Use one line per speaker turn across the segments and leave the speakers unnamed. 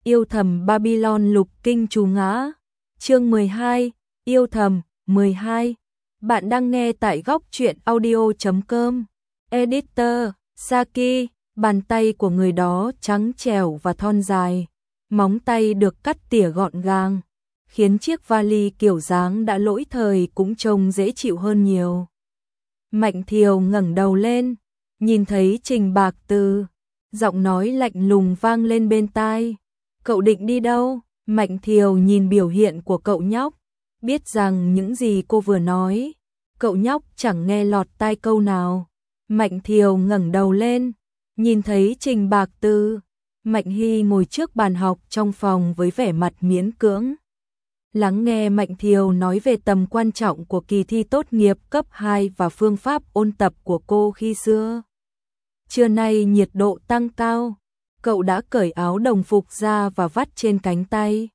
Yêu thầm Babylon lục kinh chú ngã. Chương 12, yêu thầm 12. Bạn đang nghe tại góc truyện audio.com. Editor, Saki, bàn tay của người đó trắng trẻo và thon dài, móng tay được cắt tỉa gọn gàng, khiến chiếc vali kiểu dáng đã lỗi thời cũng trông dễ chịu hơn nhiều. Mạnh Thiều ngẩng đầu lên, nhìn thấy Trình Bạc Từ, giọng nói lạnh lùng vang lên bên tai. Cậu định đi đâu? Mạnh Thiều nhìn biểu hiện của cậu nhóc, biết rằng những gì cô vừa nói, cậu nhóc chẳng nghe lọt tai câu nào. Mạnh Thiều ngẩng đầu lên, nhìn thấy Trình Bạc Từ, Mạnh Hy ngồi trước bàn học trong phòng với vẻ mặt miễn cưỡng. Lắng nghe Mạnh Thiều nói về tầm quan trọng của kỳ thi tốt nghiệp cấp 2 và phương pháp ôn tập của cô khi xưa. Trưa nay nhiệt độ tăng cao, cậu đã cởi áo đồng phục ra và vắt trên cánh tay,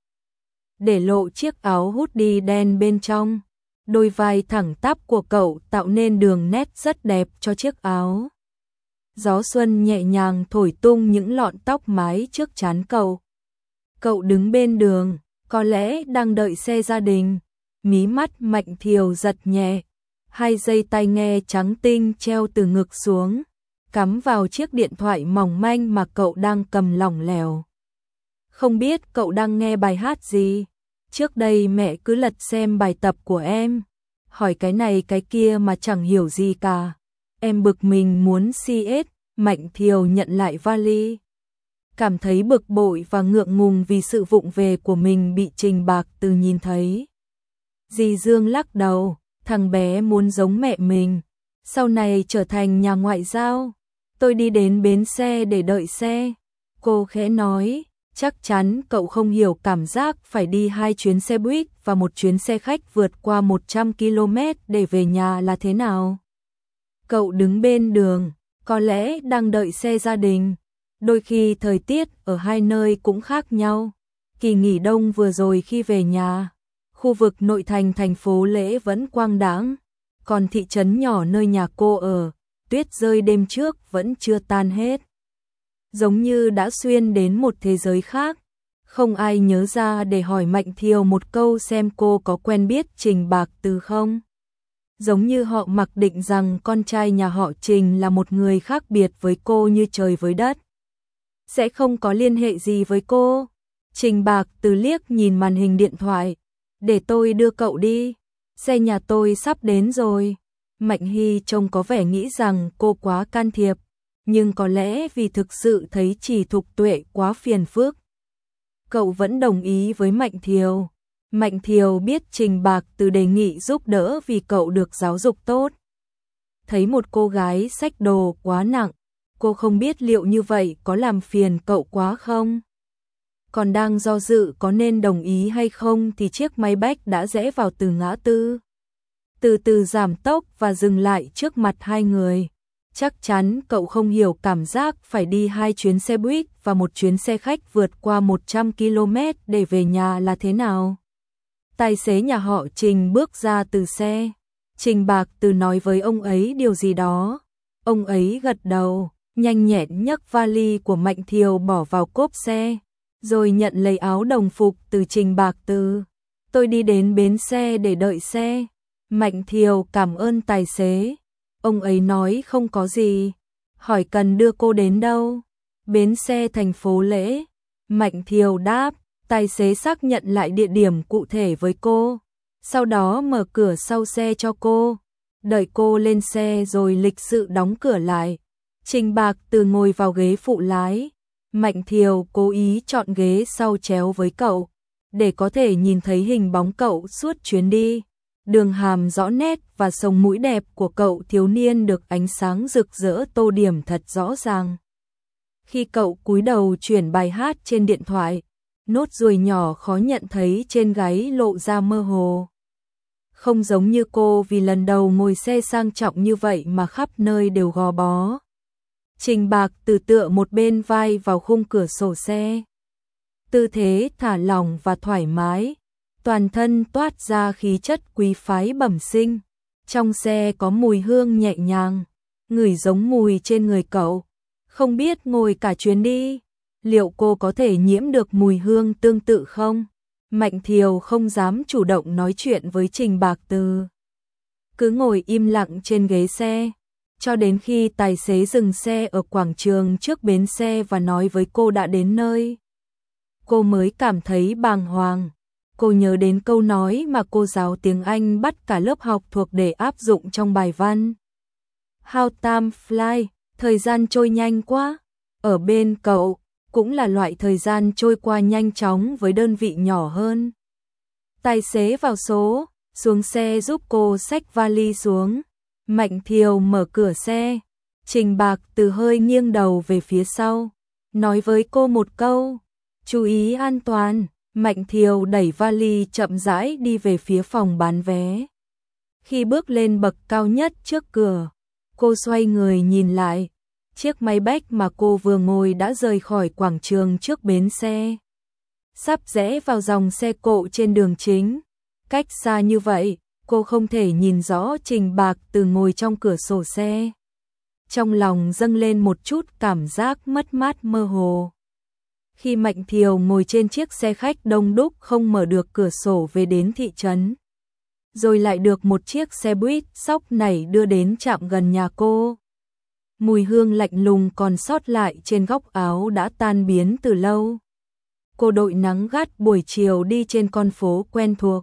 để lộ chiếc áo hoodie đen bên trong. Đôi vai thẳng tắp của cậu tạo nên đường nét rất đẹp cho chiếc áo. Gió xuân nhẹ nhàng thổi tung những lọn tóc mái trước trán cậu. Cậu đứng bên đường, có lẽ đang đợi xe gia đình. Mí mắt Mạnh Thiều giật nhẹ, hai dây tai nghe trắng tinh treo từ ngực xuống, cắm vào chiếc điện thoại mỏng manh mà cậu đang cầm lỏng lẻo. Không biết cậu đang nghe bài hát gì? Trước đây mẹ cứ lật xem bài tập của em, hỏi cái này cái kia mà chẳng hiểu gì cả. Em bực mình muốn CS. Mạnh Thiều nhận lại vali, cảm thấy bực bội và ngượng ngùng vì sự vụng về của mình bị Trình Bạc Từ nhìn thấy. Dì Dương lắc đầu, thằng bé muốn giống mẹ mình, sau này trở thành nhà ngoại giao. Tôi đi đến bến xe để đợi xe. Cô khẽ nói, chắc chắn cậu không hiểu cảm giác phải đi 2 chuyến xe buýt và 1 chuyến xe khách vượt qua 100 km để về nhà là thế nào. Cậu đứng bên đường, có lẽ đang đợi xe gia đình. Đôi khi thời tiết ở hai nơi cũng khác nhau. Kỳ nghỉ đông vừa rồi khi về nhà, khu vực nội thành thành phố Lễ vẫn quang đãng, còn thị trấn nhỏ nơi nhà cô ở, tuyết rơi đêm trước vẫn chưa tan hết. Giống như đã xuyên đến một thế giới khác. Không ai nhớ ra để hỏi Mạnh Thiều một câu xem cô có quen biết Trình Bạc Từ không. Giống như họ mặc định rằng con trai nhà họ Trình là một người khác biệt với cô như trời với đất, sẽ không có liên hệ gì với cô. Trình Bạc Từ liếc nhìn màn hình điện thoại, để tôi đưa cậu đi, xe nhà tôi sắp đến rồi. Mạnh Hy trông có vẻ nghĩ rằng cô quá can thiệp, nhưng có lẽ vì thực sự thấy Trì Thục Tuệ quá phiền phức, cậu vẫn đồng ý với Mạnh Thiều. Mạnh Thiều biết Trình Bạc Từ đề nghị giúp đỡ vì cậu được giáo dục tốt. Thấy một cô gái xách đồ quá nặng, cô không biết liệu như vậy có làm phiền cậu quá không. Còn đang do dự có nên đồng ý hay không thì chiếc máy bách đã rẽ vào từ ngã tư, từ từ giảm tốc và dừng lại trước mặt hai người. Chắc chắn cậu không hiểu cảm giác phải đi 2 chuyến xe buýt và 1 chuyến xe khách vượt qua 100 km để về nhà là thế nào. Tài xế nhà họ Trình bước ra từ xe. Trình Bạc Từ nói với ông ấy điều gì đó. Ông ấy gật đầu, nhanh nhẹn nhấc vali của Mạnh Thiều bỏ vào cốp xe, rồi nhận lấy áo đồng phục từ Trình Bạc Từ. Tôi đi đến bến xe để đợi xe. Mạnh Thiều cảm ơn tài xế. Ông ấy nói không có gì, hỏi cần đưa cô đến đâu. Bến xe thành phố Lễ. Mạnh Thiều đáp. Tài xế xác nhận lại địa điểm cụ thể với cô, sau đó mở cửa sau xe cho cô, đợi cô lên xe rồi lịch sự đóng cửa lại. Trình Bạc Từ ngồi vào ghế phụ lái. Mạnh Thiều cố ý chọn ghế sau chéo với cậu, để có thể nhìn thấy hình bóng cậu suốt chuyến đi. Đường hàm rõ nét và sống mũi đẹp của cậu thiếu niên được ánh sáng rực rỡ tô điểm thật rõ ràng. Khi cậu cúi đầu chuyển bài hát trên điện thoại, nốt ruồi nhỏ khó nhận thấy trên gáy lộ ra mơ hồ. Không giống như cô vì lần đầu ngồi xe sang trọng như vậy mà khắp nơi đều gò bó. Trình Bạc Từ tựa một bên vai vào khung cửa sổ xe, tư thế thả lỏng và thoải mái, toàn thân toát ra khí chất quý phái bẩm sinh. Trong xe có mùi hương nhẹ nhàng, ngửi giống mùi trên người cậu. Không biết ngồi cả chuyến đi, liệu cô có thể nhiễm được mùi hương tương tự không? Mạnh Thiều không dám chủ động nói chuyện với Trình Bạc Từ. Cứ ngồi im lặng trên ghế xe, cho đến khi tài xế dừng xe ở quảng trường trước bến xe và nói với cô đã đến nơi. Cô mới cảm thấy bàng hoàng. Cô nhớ đến câu nói mà cô giáo tiếng Anh bắt cả lớp học thuộc để áp dụng trong bài văn. How time fly, thời gian trôi nhanh quá. Ở bên cậu, cũng là loại thời gian trôi qua nhanh chóng với đơn vị nhỏ hơn. Tài xế vào số, xuống xe giúp cô xách vali xuống. Mạnh Thiều mở cửa xe. Trình Bạc Từ hơi nghiêng đầu về phía sau, nói với cô một câu, chú ý an toàn. Mạnh Thiều đẩy vali chậm rãi đi về phía phòng bán vé. Khi bước lên bậc cao nhất trước cửa, cô xoay người nhìn lại. Chiếc máy bách mà cô vừa ngồi đã rời khỏi quảng trường trước bến xe, sắp rẽ vào dòng xe cộ trên đường chính. Cách xa như vậy, cô không thể nhìn rõ Trình Bạc Từ ngồi trong cửa sổ xe. Trong lòng dâng lên một chút cảm giác mất mát mơ hồ. Khi Mạnh Thiều ngồi trên chiếc xe khách đông đúc không mở được cửa sổ về đến thị trấn, rồi lại được một chiếc xe buýt sóc nảy đưa đến trạm gần nhà cô. Mùi hương lạnh lùng còn sót lại trên góc áo đã tan biến từ lâu. Cô đội nắng gắt buổi chiều đi trên con phố quen thuộc.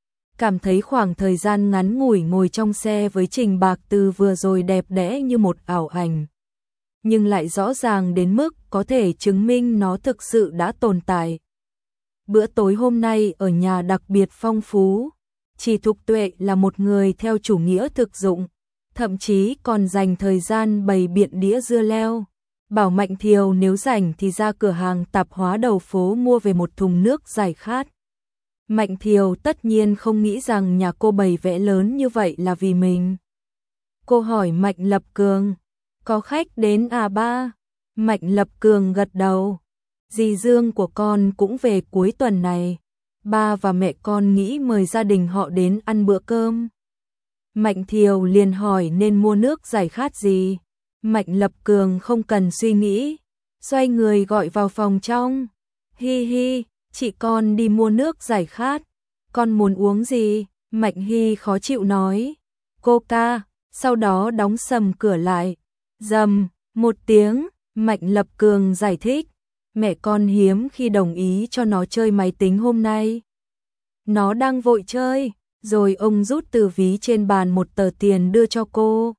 Cảm thấy khoảng thời gian ngắn ngủi ngồi trong xe với Trình Bạc Từ vừa rồi đẹp đẽ như một ảo ảnh, nhưng lại rõ ràng đến mức có thể chứng minh nó thực sự đã tồn tại. Bữa tối hôm nay ở nhà đặc biệt phong phú. Chỉ Thục Tuệ là một người theo chủ nghĩa thực dụng, thậm chí còn dành thời gian bày biện đĩa dưa leo. Bảo Mạnh Thiều nếu rảnh thì ra cửa hàng tạp hóa đầu phố mua về một thùng nước giải khát. Mạnh Thiều tất nhiên không nghĩ rằng nhà cô bày vẽ lớn như vậy là vì mình. Cô hỏi Mạnh Lập Cường, có khách đến à ba? Mạnh Lập Cường gật đầu. Dì Dương của con cũng về cuối tuần này. Ba và mẹ con nghĩ mời gia đình họ đến ăn bữa cơm. Mạnh Thiều liền hỏi nên mua nước giải khát gì. Mạnh Lập Cường không cần suy nghĩ, xoay người gọi vào phòng trong. Hi hi, chị con đi mua nước giải khát. Con muốn uống gì? Mạnh Hi khó chịu nói. Coca, sau đó đóng sầm cửa lại. Rầm, một tiếng, Mạnh Lập Cường giải thích. Mẹ con hiếm khi đồng ý cho nó chơi máy tính hôm nay. Nó đang vội chơi. Rồi ông rút từ ví trên bàn một tờ tiền đưa cho cô.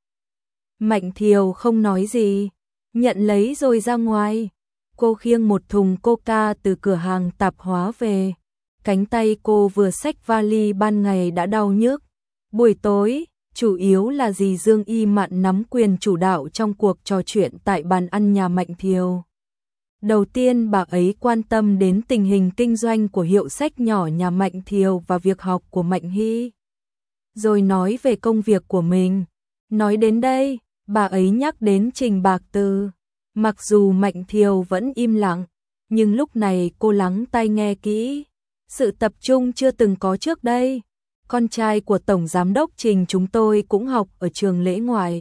Mạnh Thiều không nói gì, nhận lấy rồi ra ngoài. Cô khiêng một thùng Coca từ cửa hàng tạp hóa về. Cánh tay cô vừa xách vali ban ngày đã đau nhức. Buổi tối, chủ yếu là dì Dương Y Mạn nắm quyền chủ đạo trong cuộc trò chuyện tại bàn ăn nhà Mạnh Thiều. Đầu tiên bà ấy quan tâm đến tình hình kinh doanh của hiệu sách nhỏ nhà Mạnh Thiều và việc học của Mạnh Hy. Rồi nói về công việc của mình. Nói đến đây, bà ấy nhắc đến Trình Bạc Từ. Mặc dù Mạnh Thiều vẫn im lặng, nhưng lúc này cô lắng tai nghe kỹ. Sự tập trung chưa từng có trước đây. Con trai của Tổng Giám đốc Trình chúng tôi cũng học ở trường lễ ngoại.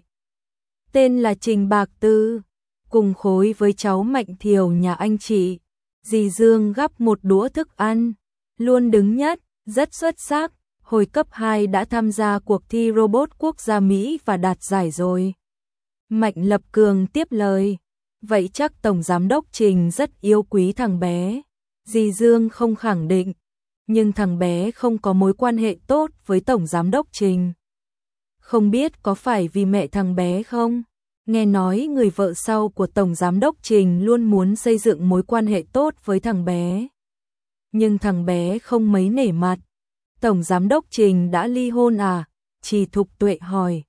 Tên là Trình Bạc Từ. Cùng khối với cháu Mạnh Thiều nhà anh chị, dì Dương gắp một đũa thức ăn, luôn đứng nhất, rất xuất sắc. Hồi cấp 2 đã tham gia cuộc thi robot quốc gia Mỹ và đạt giải rồi. Mạnh Lập Cường tiếp lời, vậy chắc Tổng Giám đốc Trình rất yêu quý thằng bé. Dì Dương không khẳng định, nhưng thằng bé không có mối quan hệ tốt với Tổng Giám đốc Trình. Không biết có phải vì mẹ thằng bé không? Nghe nói người vợ sau của Tổng Giám đốc Trình luôn muốn xây dựng mối quan hệ tốt với thằng bé. Nhưng thằng bé không mấy nể mặt. Tổng Giám đốc Trình đã ly hôn à? Chị Thục Tuệ hỏi.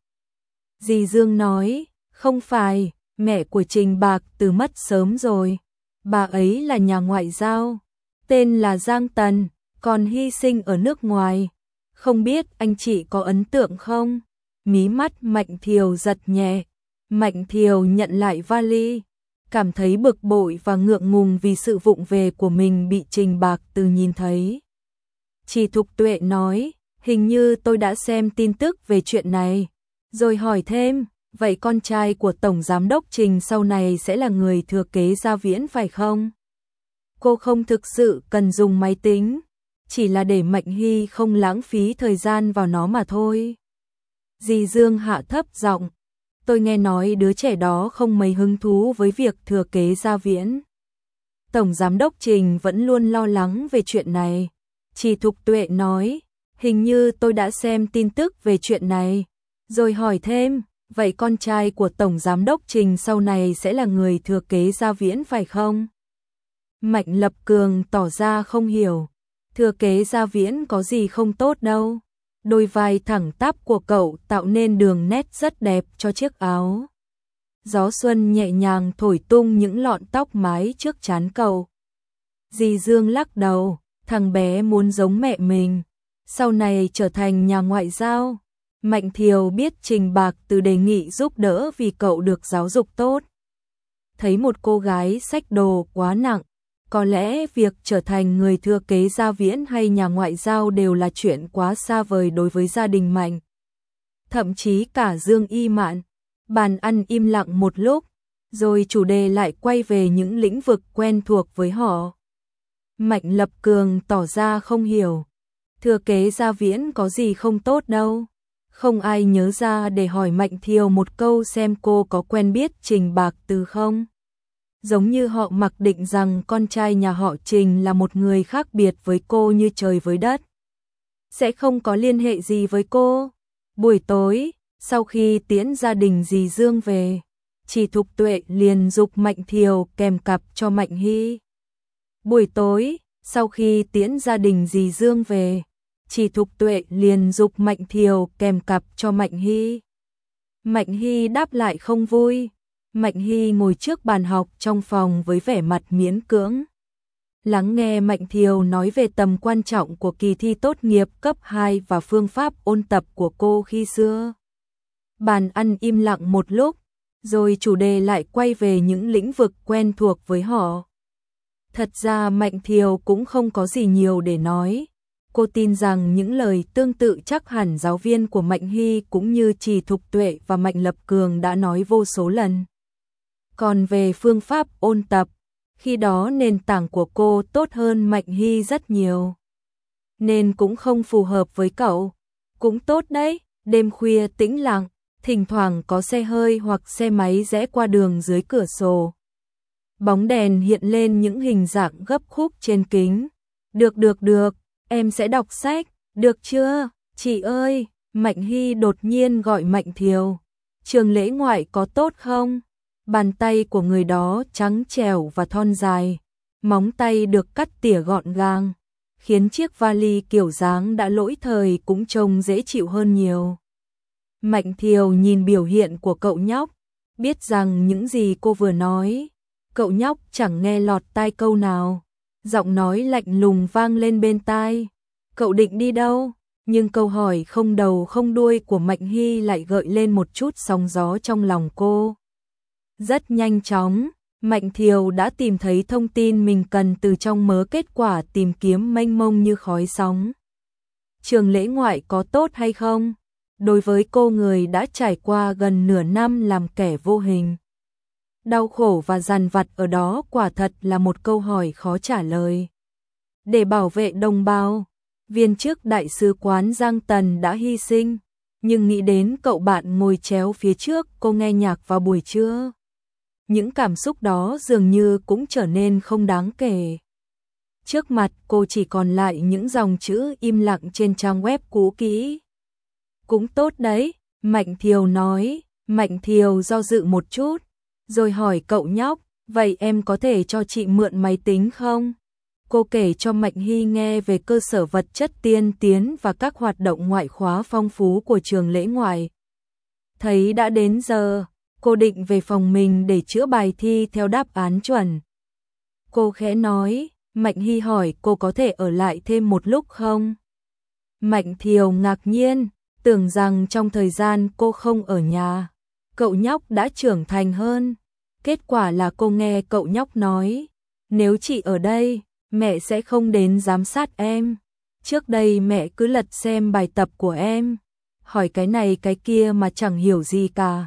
Dì Dương nói, không phải, mẹ của Trình Bạc Từ mất sớm rồi. Bà ấy là nhà ngoại giao, tên là Giang Tần, còn hy sinh ở nước ngoài. Không biết anh chị có ấn tượng không? Mí mắt Mạnh Thiều giật nhẹ. Mạnh Thiều nhận lại vali, cảm thấy bực bội và ngượng ngùng vì sự vụng về của mình bị Trình Bạc Từ nhìn thấy. Chị Thục Tuệ nói, hình như tôi đã xem tin tức về chuyện này, rồi hỏi thêm, vậy con trai của Tổng Giám đốc Trình sau này sẽ là người thừa kế Gia Viễn phải không? Cô không thực sự cần dùng máy tính, chỉ là để Mạnh Hy không lãng phí thời gian vào nó mà thôi. Dì Dương hạ thấp giọng, tôi nghe nói đứa trẻ đó không mấy hứng thú với việc thừa kế Gia Viễn. Tổng Giám đốc Trình vẫn luôn lo lắng về chuyện này. Chỉ Thục Tuệ nói, hình như tôi đã xem tin tức về chuyện này. Rồi hỏi thêm, vậy con trai của Tổng Giám đốc Trình sau này sẽ là người thừa kế Gia Viễn phải không? Mạnh Lập Cường tỏ ra không hiểu. Thừa kế Gia Viễn có gì không tốt đâu. Đôi vai thẳng tắp của cậu tạo nên đường nét rất đẹp cho chiếc áo. Gió xuân nhẹ nhàng thổi tung những lọn tóc mái trước trán cậu. Dì Dương lắc đầu, thằng bé muốn giống mẹ mình, sau này trở thành nhà ngoại giao. Mạnh Thiều biết Trình Bạc Từ đề nghị giúp đỡ vì cậu được giáo dục tốt. Thấy một cô gái xách đồ quá nặng, có lẽ việc trở thành người thừa kế Gia Viễn hay nhà ngoại giao đều là chuyện quá xa vời đối với gia đình Mạnh. Thậm chí cả Dương Y Mạn. Bàn ăn im lặng một lúc, rồi chủ đề lại quay về những lĩnh vực quen thuộc với họ. Mạnh Lập Cường tỏ ra không hiểu. Thừa kế Gia Viễn có gì không tốt đâu. Không ai nhớ ra để hỏi Mạnh Thiều một câu xem cô có quen biết Trình Bạc Từ không. Giống như họ mặc định rằng con trai nhà họ Trình là một người khác biệt với cô như trời với đất. Sẽ không có liên hệ gì với cô. Buổi tối, sau khi tiễn gia đình dì Dương về, Chỉ Thục Tuệ liền giục Mạnh Thiều kèm cặp cho Mạnh Hy. Buổi tối, sau khi tiễn gia đình dì Dương về, Chỉ Thục Tuệ liền giục Mạnh Thiều kèm cặp cho Mạnh Hy. Mạnh Hy đáp lại không vui. Mạnh Hy ngồi trước bàn học trong phòng với vẻ mặt miễn cưỡng. Lắng nghe Mạnh Thiều nói về tầm quan trọng của kỳ thi tốt nghiệp cấp 2 và phương pháp ôn tập của cô khi xưa. Bàn ăn im lặng một lúc, rồi chủ đề lại quay về những lĩnh vực quen thuộc với họ. Thật ra Mạnh Thiều cũng không có gì nhiều để nói. Cô tin rằng những lời tương tự chắc hẳn giáo viên của Mạnh Hy cũng như Chỉ Thục Tuệ và Mạnh Lập Cường đã nói vô số lần. Còn về phương pháp ôn tập, khi đó nền tảng của cô tốt hơn Mạnh Hy rất nhiều. Nên cũng không phù hợp với cậu. Cũng tốt đấy, đêm khuya tĩnh lặng, thỉnh thoảng có xe hơi hoặc xe máy rẽ qua đường dưới cửa sổ. Bóng đèn hiện lên những hình dạng gấp khúc trên kính. Được, em sẽ đọc sách, được chưa? Chị ơi, Mạnh Hy đột nhiên gọi Mạnh Thiều. Trường lễ ngoại có tốt không? Bàn tay của người đó trắng trẻo và thon dài, móng tay được cắt tỉa gọn gàng, khiến chiếc vali kiểu dáng đã lỗi thời cũng trông dễ chịu hơn nhiều. Mạnh Thiều nhìn biểu hiện của cậu nhóc, biết rằng những gì cô vừa nói, cậu nhóc chẳng nghe lọt tai câu nào. Giọng nói lạnh lùng vang lên bên tai. Cậu định đi đâu? Nhưng câu hỏi không đầu không đuôi của Mạnh Hy lại gợi lên một chút sóng gió trong lòng cô. Rất nhanh chóng, Mạnh Thiều đã tìm thấy thông tin mình cần từ trong mớ kết quả tìm kiếm mênh mông như khói sóng. Trường lễ ngoại có tốt hay không? Đối với cô, người đã trải qua gần nửa năm làm kẻ vô hình, đau khổ và dằn vặt ở đó quả thật là một câu hỏi khó trả lời. Để bảo vệ đồng bào, viên chức đại sứ quán Giang Tần đã hy sinh, nhưng nghĩ đến cậu bạn ngồi chéo phía trước cô nghe nhạc vào buổi trưa, những cảm xúc đó dường như cũng trở nên không đáng kể. Trước mặt cô chỉ còn lại những dòng chữ im lặng trên trang web cũ kỹ. Cũng tốt đấy, Mạnh Thiều nói. Mạnh Thiều do dự một chút, rồi hỏi cậu nhóc, vậy em có thể cho chị mượn máy tính không? Cô kể cho Mạnh Hy nghe về cơ sở vật chất tiên tiến và các hoạt động ngoại khóa phong phú của trường lễ ngoại. Thấy đã đến giờ, cô định về phòng mình để chữa bài thi theo đáp án chuẩn. Cô khẽ nói. Mạnh Hy hỏi cô có thể ở lại thêm một lúc không? Mạnh Thiều ngạc nhiên, tưởng rằng trong thời gian cô không ở nhà, cậu nhóc đã trưởng thành hơn. Kết quả là cô nghe cậu nhóc nói, nếu chị ở đây, mẹ sẽ không đến giám sát em. Trước đây mẹ cứ lật xem bài tập của em, hỏi cái này cái kia mà chẳng hiểu gì cả.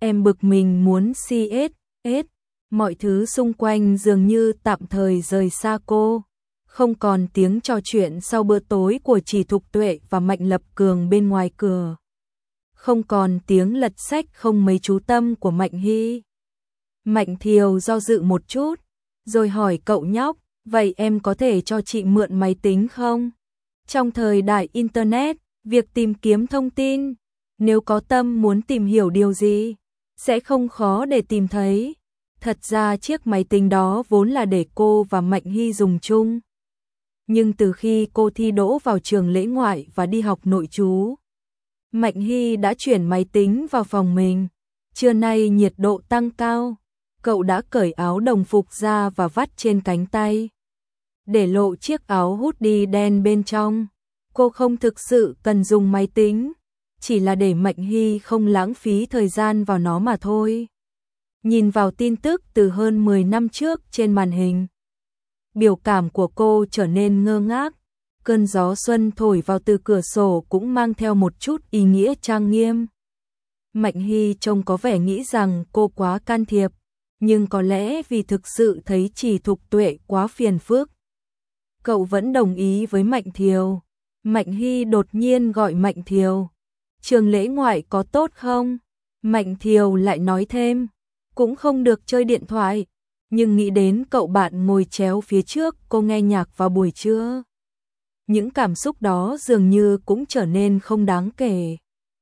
Em bực mình muốn CSS, mọi thứ xung quanh dường như tạm thời rời xa cô. Không còn tiếng trò chuyện sau bữa tối của Chỉ Thục Tuệ và Mạnh Lập Cường bên ngoài cửa. Không còn tiếng lật sách không mấy chú tâm của Mạnh Hy. Mạnh Thiều do dự một chút, rồi hỏi cậu nhóc, vậy em có thể cho chị mượn máy tính không? Trong thời đại Internet, việc tìm kiếm thông tin, nếu có tâm muốn tìm hiểu điều gì, sẽ không khó để tìm thấy. Thật ra chiếc máy tính đó vốn là để cô và Mạnh Hy dùng chung. Nhưng từ khi cô thi đỗ vào trường lễ ngoại và đi học nội trú, Mạnh Hy đã chuyển máy tính vào phòng mình. Trưa nay nhiệt độ tăng cao, cậu đã cởi áo đồng phục ra và vắt trên cánh tay, để lộ chiếc áo hoodie đen bên trong. Cô không thực sự cần dùng máy tính, chỉ là để Mạnh Hy không lãng phí thời gian vào nó mà thôi. Nhìn vào tin tức từ hơn 10 năm trước trên màn hình, biểu cảm của cô trở nên ngơ ngác. Cơn gió xuân thổi vào từ cửa sổ cũng mang theo một chút ý nghĩa trang nghiêm. Mạnh Hy trông có vẻ nghĩ rằng cô quá can thiệp, nhưng có lẽ vì thực sự thấy Chỉ Thục Tuệ quá phiền phức, cậu vẫn đồng ý với Mạnh Thiều. Mạnh Hy đột nhiên gọi Mạnh Thiều. Trường lễ ngoại có tốt không? Mạnh Thiều lại nói thêm, cũng không được chơi điện thoại, nhưng nghĩ đến cậu bạn ngồi chéo phía trước cô nghe nhạc vào buổi trưa. Những cảm xúc đó dường như cũng trở nên không đáng kể.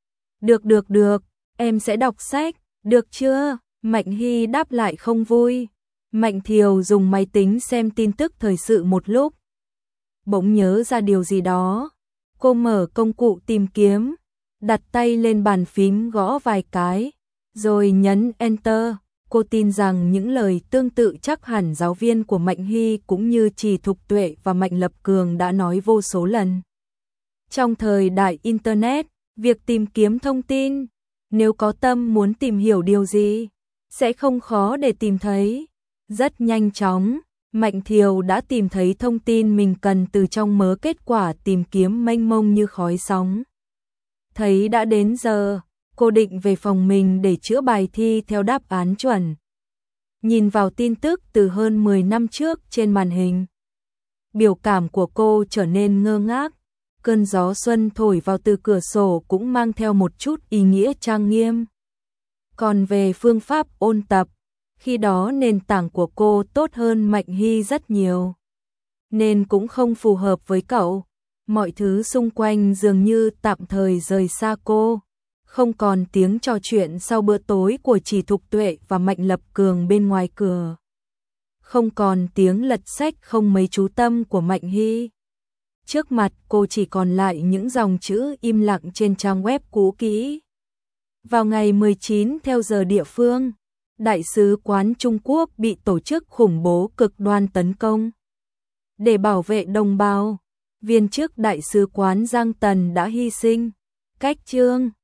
Được, em sẽ đọc sách, được chưa? Mạnh Hy đáp lại không vui. Mạnh Thiều dùng máy tính xem tin tức thời sự một lúc. Bỗng nhớ ra điều gì đó. Cô mở công cụ tìm kiếm, đặt tay lên bàn phím gõ vài cái, rồi nhấn Enter. Cô tin rằng những lời tương tự chắc hẳn giáo viên của Mạnh Hy cũng như Chỉ Thục Tuệ và Mạnh Lập Cường đã nói vô số lần. Trong thời đại Internet, việc tìm kiếm thông tin, nếu có tâm muốn tìm hiểu điều gì, sẽ không khó để tìm thấy. Rất nhanh chóng, Mạnh Thiều đã tìm thấy thông tin mình cần từ trong mớ kết quả tìm kiếm mênh mông như khói sóng. Thấy đã đến giờ, cô định về phòng mình để chữa bài thi theo đáp án chuẩn. Nhìn vào tin tức từ hơn 10 năm trước trên màn hình, biểu cảm của cô trở nên ngơ ngác. Cơn gió xuân thổi vào từ cửa sổ cũng mang theo một chút ý nghĩa trang nghiêm. Còn về phương pháp ôn tập, khi đó nền tảng của cô tốt hơn Mạnh Hy rất nhiều, nên cũng không phù hợp với cậu. Mọi thứ xung quanh dường như tạm thời rời xa cô. Không còn tiếng trò chuyện sau bữa tối của Chỉ Thục Tuệ và Mạnh Lập Cường bên ngoài cửa. Không còn tiếng lật sách không mấy chú tâm của Mạnh Hy. Trước mặt cô chỉ còn lại những dòng chữ im lặng trên trang web cũ kỹ. Vào ngày 19 theo giờ địa phương, Đại sứ quán Trung Quốc bị tổ chức khủng bố cực đoan tấn công. Để bảo vệ đồng bào, viên chức Đại sứ quán Giang Tần đã hy sinh. Cách chương